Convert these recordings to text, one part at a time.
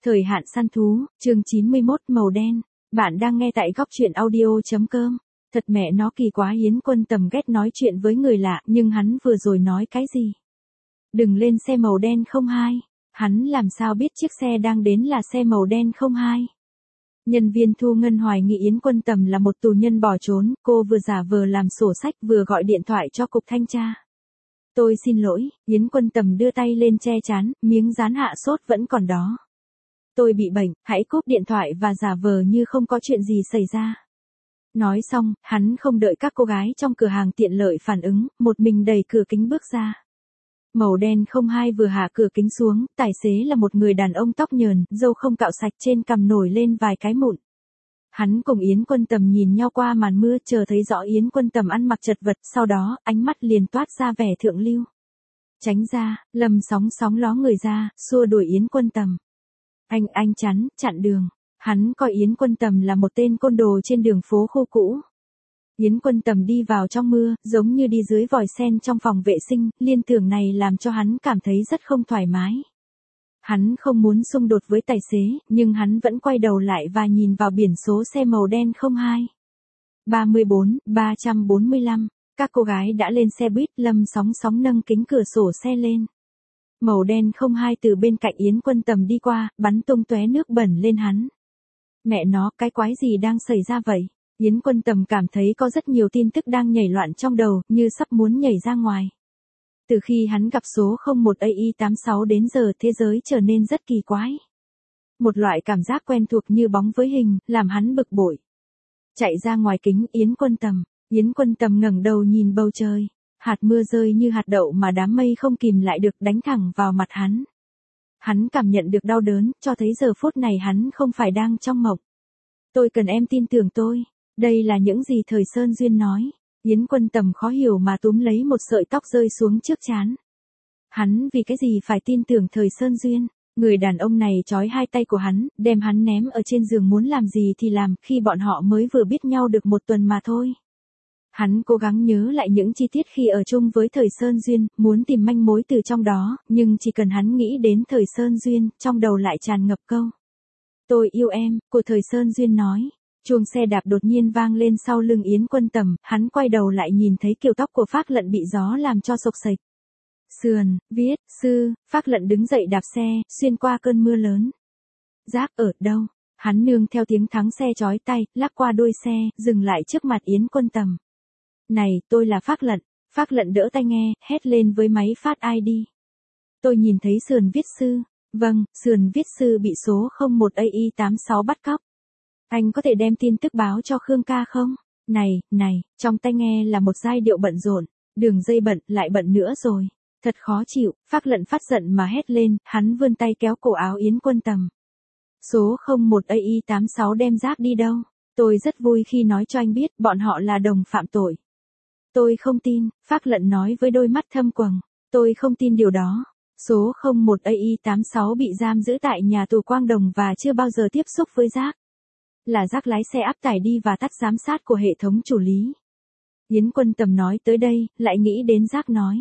Thời hạn săn thú, chương 91 màu đen. Bạn đang nghe tại góc truyện audio.com. Thật mẹ nó kỳ quá, Yến Quân Tầm ghét nói chuyện với người lạ, nhưng hắn vừa rồi nói cái gì? Đừng lên xe màu đen 02. Hắn làm sao biết chiếc xe đang đến là xe màu đen 02? Nhân viên thu ngân hoài nghi Yến Quân Tầm là một tù nhân bỏ trốn, cô vừa giả vờ làm sổ sách vừa gọi điện thoại cho cục thanh tra. Tôi xin lỗi, Yến Quân Tầm đưa tay lên che chán, miếng dán hạ sốt vẫn còn đó. Tôi bị bệnh, hãy cúp điện thoại và giả vờ như không có chuyện gì xảy ra. Nói xong, hắn không đợi các cô gái trong cửa hàng tiện lợi phản ứng, một mình đẩy cửa kính bước ra. Màu đen 02 vừa hạ cửa kính xuống, tài xế là một người đàn ông tóc nhờn, râu không cạo sạch, trên cằm nổi lên vài cái mụn. Hắn cùng Yến Quân Tầm nhìn nhau qua màn mưa, chờ thấy rõ Yến Quân Tầm ăn mặc chật vật, sau đó, ánh mắt liền toát ra vẻ thượng lưu. Tránh ra, Lâm Sóng Sóng ló người ra, xua đuổi Yến Quân Tầm. Anh chặn đường. Hắn coi Yến Quân Tầm là một tên côn đồ trên đường phố khu cũ. Yến Quân Tầm đi vào trong mưa, giống như đi dưới vòi sen trong phòng vệ sinh, liên tưởng này làm cho hắn cảm thấy rất không thoải mái. Hắn không muốn xung đột với tài xế, nhưng hắn vẫn quay đầu lại và nhìn vào biển số xe màu đen 02. 345. Các cô gái đã lên xe buýt, Lâm Sóng Sóng nâng kính cửa sổ xe lên. Màu đen 02 từ bên cạnh Yến Quân Tầm đi qua, bắn tung tóe nước bẩn lên hắn. Mẹ nó, cái quái gì đang xảy ra vậy? Yến Quân Tầm cảm thấy có rất nhiều tin tức đang nhảy loạn trong đầu, như sắp muốn nhảy ra ngoài. Từ khi hắn gặp số 01 AI86 đến giờ, thế giới trở nên rất kỳ quái. Một loại cảm giác quen thuộc như bóng với hình, làm hắn bực bội. Chạy ra ngoài kính, Yến Quân Tầm ngẩng đầu nhìn bầu trời. Hạt mưa rơi như hạt đậu mà đám mây không kìm lại được, đánh thẳng vào mặt hắn. Hắn cảm nhận được đau đớn, cho thấy giờ phút này hắn không phải đang trong mộng. Tôi cần em tin tưởng tôi. Đây là những gì Thời Sơn Duyên nói. Yến Quân Tầm khó hiểu mà túm lấy một sợi tóc rơi xuống trước trán. Hắn vì cái gì phải tin tưởng Thời Sơn Duyên? Người đàn ông này trói hai tay của hắn, đem hắn ném ở trên giường, muốn làm gì thì làm, khi bọn họ mới vừa biết nhau được một tuần mà thôi. Hắn cố gắng nhớ lại những chi tiết khi ở chung với Thời Sơn Duyên, muốn tìm manh mối từ trong đó, nhưng chỉ cần hắn nghĩ đến Thời Sơn Duyên, trong đầu lại tràn ngập câu. Tôi yêu em, của Thời Sơn Duyên nói. Chuông xe đạp đột nhiên vang lên sau lưng Yến Quân Tầm, hắn quay đầu lại nhìn thấy kiểu tóc của Phác Lận bị gió làm cho xộc xệch. Sườn, viết, sư, Phác Lận đứng dậy đạp xe, xuyên qua cơn mưa lớn. Giác ở đâu? Hắn nương theo tiếng thắng xe chói tai, lắc qua đuôi xe, dừng lại trước mặt Yến Quân Tầm. Này, tôi là Phác Lận. Phác Lận đỡ tai nghe, hét lên với máy phát ID. Tôi nhìn thấy sườn viết sư. Vâng, sườn viết sư bị số 01 AI86 bắt cóc. Anh có thể đem tin tức báo cho Khương ca không? Này, trong tai nghe là một giai điệu bận rộn. Đường dây bận, lại bận nữa rồi. Thật khó chịu, Phác Lận phát giận mà hét lên, hắn vươn tay kéo cổ áo Yến Quân Tầm. Số 01 AI86 đem Giác đi đâu? Tôi rất vui khi nói cho anh biết bọn họ là đồng phạm tội. Tôi không tin, Phác Lận nói với đôi mắt thâm quầng. Tôi không tin điều đó. Số 01 AI86 bị giam giữ tại nhà tù Quang Đồng và chưa bao giờ tiếp xúc với Giác. Là Giác lái xe áp tải đi và tắt giám sát của hệ thống chủ lý. Yến Quân Tầm nói tới đây, lại nghĩ đến Giác nói.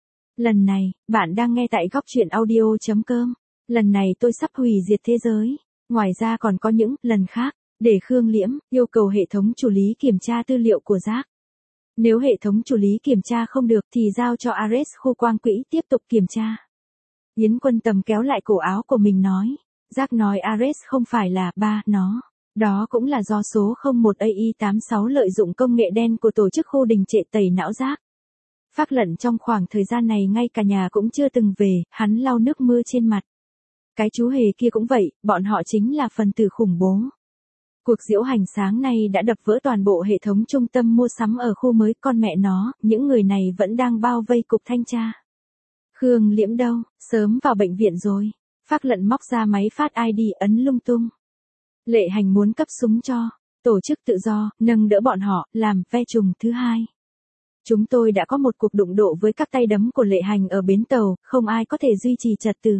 Lần này, bạn đang nghe tại góc truyện audio.com. Lần này tôi sắp hủy diệt thế giới. Ngoài ra còn có những lần khác, để Khương Liễm yêu cầu hệ thống chủ lý kiểm tra tư liệu của Giác. Nếu hệ thống chủ lý kiểm tra không được thì giao cho Ares khu quang quỹ tiếp tục kiểm tra. Yến Quân Tầm kéo lại cổ áo của mình nói. Giác nói Ares không phải là nó. Đó cũng là do số 01 AI86 lợi dụng công nghệ đen của tổ chức khu đình trệ tẩy não Giác. Phác Lận trong khoảng thời gian này ngay cả nhà cũng chưa từng về, hắn lau nước mưa trên mặt. Cái chú hề kia cũng vậy, bọn họ chính là phần tử khủng bố. Cuộc diễu hành sáng nay đã đập vỡ toàn bộ hệ thống trung tâm mua sắm ở khu mới, con mẹ nó, những người này vẫn đang bao vây cục thanh tra. Khương Liễm đâu, sớm vào bệnh viện rồi. Phác Lận móc ra máy phát ID ấn lung tung. Lệ Hành muốn cấp súng cho tổ chức tự do, nâng đỡ bọn họ, làm ve trùng thứ hai. Chúng tôi đã có một cuộc đụng độ với các tay đấm của Lệ Hành ở bến tàu, không ai có thể duy trì trật tự.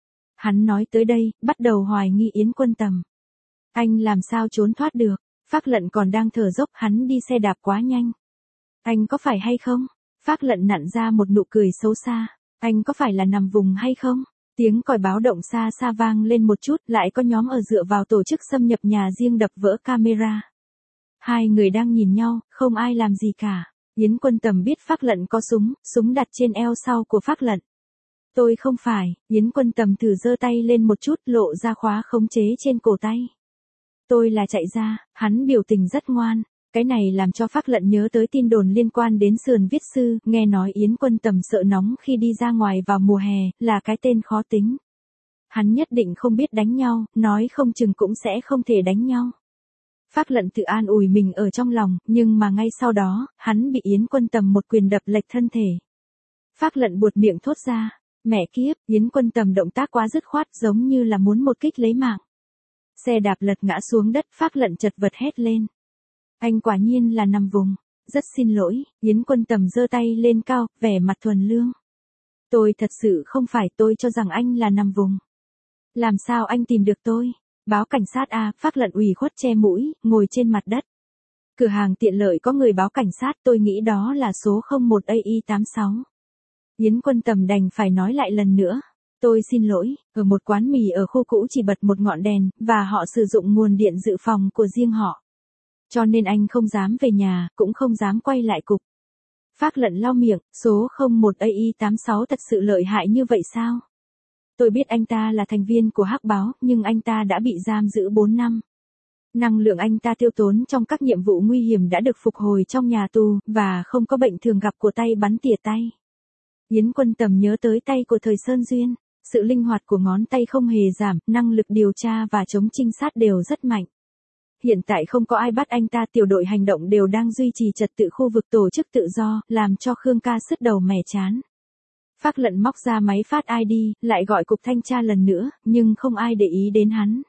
Hắn nói tới đây, bắt đầu hoài nghi Yến Quân Tầm. Anh làm sao trốn thoát được? Phác Lận còn đang thở dốc, hắn đi xe đạp quá nhanh. Anh có phải hay không? Phác Lận nặn ra một nụ cười xấu xa. Anh có phải là nằm vùng hay không? Tiếng còi báo động xa xa vang lên một chút, lại có nhóm ở dựa vào tổ chức xâm nhập nhà riêng đập vỡ camera. Hai người đang nhìn nhau, không ai làm gì cả. Yến Quân Tầm biết Phác Lận có súng, súng đặt trên eo sau của Phác Lận. Tôi không phải, Yến Quân Tầm thử giơ tay lên một chút, lộ ra khóa khống chế trên cổ tay. Tôi là chạy ra, hắn biểu tình rất ngoan. Cái này làm cho Phác Lận nhớ tới tin đồn liên quan đến sườn viết sư, nghe nói Yến Quân Tầm sợ nóng khi đi ra ngoài vào mùa hè, là cái tên khó tính. Hắn nhất định không biết đánh nhau, nói không chừng cũng sẽ không thể đánh nhau. Phác Lận tự an ủi mình ở trong lòng, nhưng mà ngay sau đó, hắn bị Yến Quân Tầm một quyền đập lệch thân thể. Phác Lận buột miệng thốt ra, mẹ kiếp, Yến Quân Tầm động tác quá dứt khoát giống như là muốn một kích lấy mạng. Xe đạp lật ngã xuống đất, Phác Lận chật vật hét lên. Anh quả nhiên là nằm vùng. Rất xin lỗi, Yến Quân Tầm giơ tay lên cao, vẻ mặt thuần lương. Tôi thật sự không phải, tôi cho rằng anh là nằm vùng. Làm sao anh tìm được tôi? Báo cảnh sát à? Phác Lận ủy khuất che mũi, ngồi trên mặt đất. Cửa hàng tiện lợi có người báo cảnh sát, tôi nghĩ đó là số 01 AI86. Yến Quân Tầm đành phải nói lại lần nữa. Tôi xin lỗi, ở một quán mì ở khu cũ chỉ bật một ngọn đèn, và họ sử dụng nguồn điện dự phòng của riêng họ. Cho nên anh không dám về nhà, cũng không dám quay lại cục. Phác Lận lau miệng, số 01 AI86 thật sự lợi hại như vậy sao? Tôi biết anh ta là thành viên của Hắc Báo, nhưng anh ta đã bị giam giữ 4 năm. Năng lượng anh ta tiêu tốn trong các nhiệm vụ nguy hiểm đã được phục hồi trong nhà tù, và không có bệnh thường gặp của tay bắn tỉa tay. Yến Quân Tầm nhớ tới tay của thời Sơn Duyên, sự linh hoạt của ngón tay không hề giảm, năng lực điều tra và chống trinh sát đều rất mạnh. Hiện tại không có ai bắt anh ta, tiểu đội hành động đều đang duy trì trật tự khu vực tổ chức tự do, làm cho Khương Ca sứt đầu mẻ chán. Phác Lận móc ra máy phát ID, lại gọi cục thanh tra lần nữa, nhưng không ai để ý đến hắn.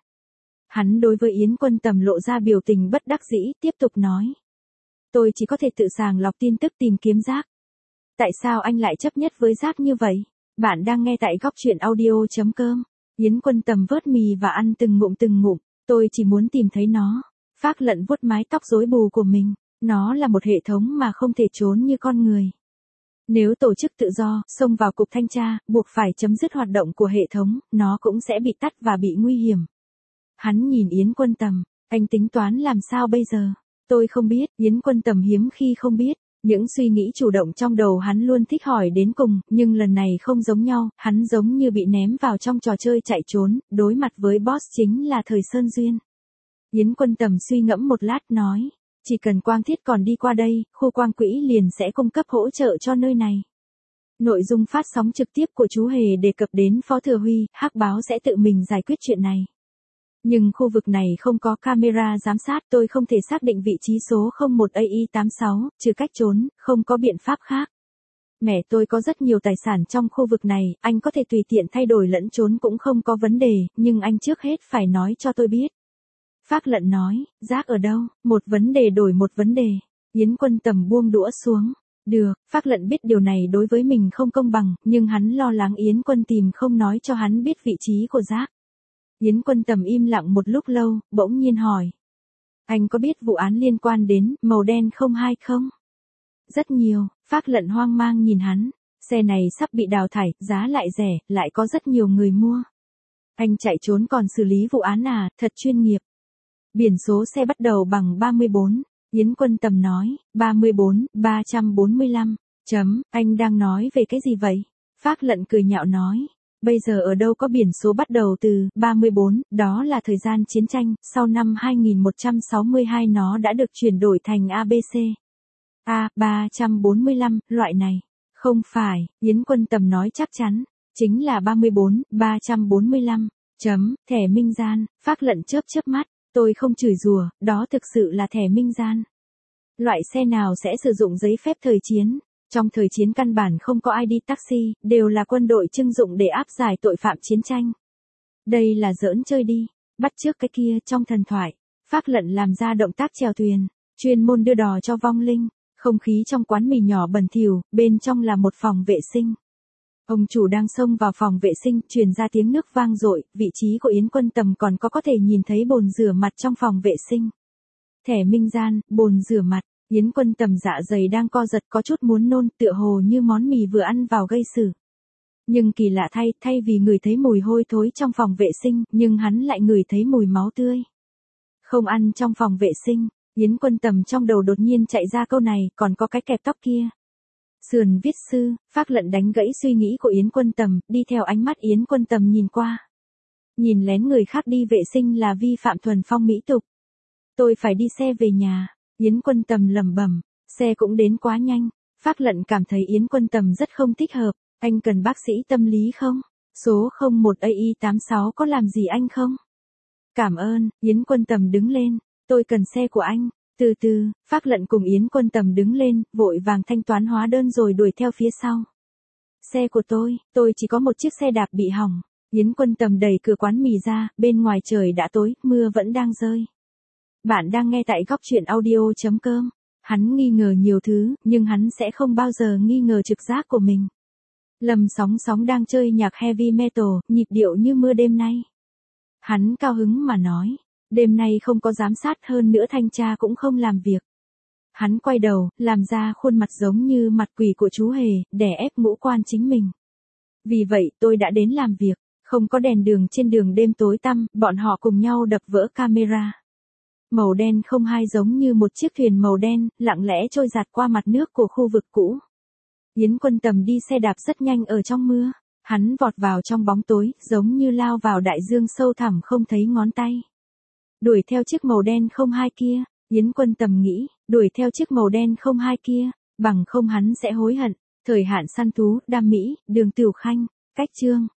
Hắn đối với Yến Quân Tầm lộ ra biểu tình bất đắc dĩ, tiếp tục nói. Tôi chỉ có thể tự sàng lọc tin tức tìm kiếm rác. Tại sao anh lại chấp nhất với rác như vậy? Bạn đang nghe tại góc truyện audio.com. Yến Quân Tầm vớt mì và ăn từng ngụm. Tôi chỉ muốn tìm thấy nó. Phác Lận vuốt mái tóc rối bù của mình. Nó là một hệ thống mà không thể trốn như con người. Nếu tổ chức tự do, xông vào cục thanh tra, buộc phải chấm dứt hoạt động của hệ thống, nó cũng sẽ bị tắt và bị nguy hiểm. Hắn nhìn Yến Quân Tầm, anh tính toán làm sao bây giờ? Tôi không biết, Yến Quân Tầm hiếm khi không biết. Những suy nghĩ chủ động trong đầu hắn luôn thích hỏi đến cùng, nhưng lần này không giống nhau, hắn giống như bị ném vào trong trò chơi chạy trốn, đối mặt với boss chính là thời Sơn Duyên. Yến Quân Tầm suy ngẫm một lát nói, chỉ cần Quang Thiết còn đi qua đây, khu Quang Quỹ liền sẽ cung cấp hỗ trợ cho nơi này. Nội dung phát sóng trực tiếp của chú Hề đề cập đến Phó Thừa Huy, Hắc Báo sẽ tự mình giải quyết chuyện này. Nhưng khu vực này không có camera giám sát, tôi không thể xác định vị trí số 01 AI86, trừ cách trốn, không có biện pháp khác. Mẹ tôi có rất nhiều tài sản trong khu vực này, anh có thể tùy tiện thay đổi lẫn trốn cũng không có vấn đề, nhưng anh trước hết phải nói cho tôi biết. Phác Lận nói, rác ở đâu? Một vấn đề đổi một vấn đề. Yến Quân Tầm buông đũa xuống. Được, Phác Lận biết điều này đối với mình không công bằng, nhưng hắn lo lắng Yến Quân Tìm không nói cho hắn biết vị trí của rác. Yến Quân Tầm im lặng một lúc lâu, bỗng nhiên hỏi. Anh có biết vụ án liên quan đến màu đen 02 không? Rất nhiều, Phác Lận hoang mang nhìn hắn. Xe này sắp bị đào thải, giá lại rẻ, lại có rất nhiều người mua. Anh chạy trốn còn xử lý vụ án à, thật chuyên nghiệp. Biển số xe bắt đầu bằng 34. Yến Quân Tầm nói, 34, 345. Anh đang nói về cái gì vậy? Phác Lận cười nhạo nói. Bây giờ ở đâu có biển số bắt đầu từ 34, đó là thời gian chiến tranh, sau năm 2162 nó đã được chuyển đổi thành ABC. 345, loại này. Không phải, Yến Quân Tầm nói chắc chắn, chính là 34, 345. Thẻ minh gian, Phác Lận chớp mắt, tôi không chửi rủa, đó thực sự là thẻ minh gian. Loại xe nào sẽ sử dụng giấy phép thời chiến? Trong thời chiến căn bản không có ai đi taxi, đều là quân đội trưng dụng để áp giải tội phạm chiến tranh. Đây là giỡn chơi đi, bắt chước cái kia trong thần thoại. Phác Lận làm ra động tác chèo thuyền, chuyên môn đưa đò cho vong linh. Không khí trong quán mì nhỏ bẩn thỉu, bên trong là một phòng vệ sinh. Ông chủ đang xông vào phòng vệ sinh, truyền ra tiếng nước vang dội, vị trí của Yến Quân Tầm còn có thể nhìn thấy bồn rửa mặt trong phòng vệ sinh. Thẻ minh gian, bồn rửa mặt, Yến Quân Tầm dạ dày đang co giật có chút muốn nôn, tựa hồ như món mì vừa ăn vào gây sử. Nhưng kỳ lạ thay vì ngửi thấy mùi hôi thối trong phòng vệ sinh, nhưng hắn lại ngửi thấy mùi máu tươi. Không ăn trong phòng vệ sinh, Yến Quân Tầm trong đầu đột nhiên chạy ra câu này, còn có cái kẹp tóc kia. Sườn viết sư, Phác Lận đánh gãy suy nghĩ của Yến Quân Tầm, đi theo ánh mắt Yến Quân Tầm nhìn qua. Nhìn lén người khác đi vệ sinh là vi phạm thuần phong mỹ tục. Tôi phải đi xe về nhà, Yến Quân Tầm lẩm bẩm, xe cũng đến quá nhanh. Phác Lận cảm thấy Yến Quân Tầm rất không thích hợp, anh cần bác sĩ tâm lý không? Số 01 AI86 có làm gì anh không? Cảm ơn, Yến Quân Tầm đứng lên, tôi cần xe của anh. Từ từ, Phác Lận cùng Yến Quân Tầm đứng lên, vội vàng thanh toán hóa đơn rồi đuổi theo phía sau. Xe của tôi chỉ có một chiếc xe đạp bị hỏng. Yến Quân Tầm đẩy cửa quán mì ra, bên ngoài trời đã tối, mưa vẫn đang rơi. Bạn đang nghe tại Góc Chuyện Audio.com. Hắn nghi ngờ nhiều thứ, nhưng hắn sẽ không bao giờ nghi ngờ trực giác của mình. Lâm Sóng Sóng đang chơi nhạc heavy metal, nhịp điệu như mưa đêm nay. Hắn cao hứng mà nói, đêm nay không có giám sát, hơn nữa thanh tra cũng không làm việc. Hắn quay đầu, làm ra khuôn mặt giống như mặt quỷ của chú hề, đè ép ngũ quan chính mình. Vì vậy tôi đã đến làm việc, không có đèn đường trên đường đêm tối tăm, bọn họ cùng nhau đập vỡ camera. Màu đen 02 giống như một chiếc thuyền màu đen, lặng lẽ trôi giạt qua mặt nước của khu vực cũ. Yến Quân Tầm đi xe đạp rất nhanh ở trong mưa, hắn vọt vào trong bóng tối, giống như lao vào đại dương sâu thẳm không thấy ngón tay. Đuổi theo chiếc màu đen 02 kia, Yến Quân Tầm nghĩ, đuổi theo chiếc màu đen 02 kia, bằng không hắn sẽ hối hận. Thời hạn săn thú, Đam Mỹ, Đường Tửu Khanh, cách chương.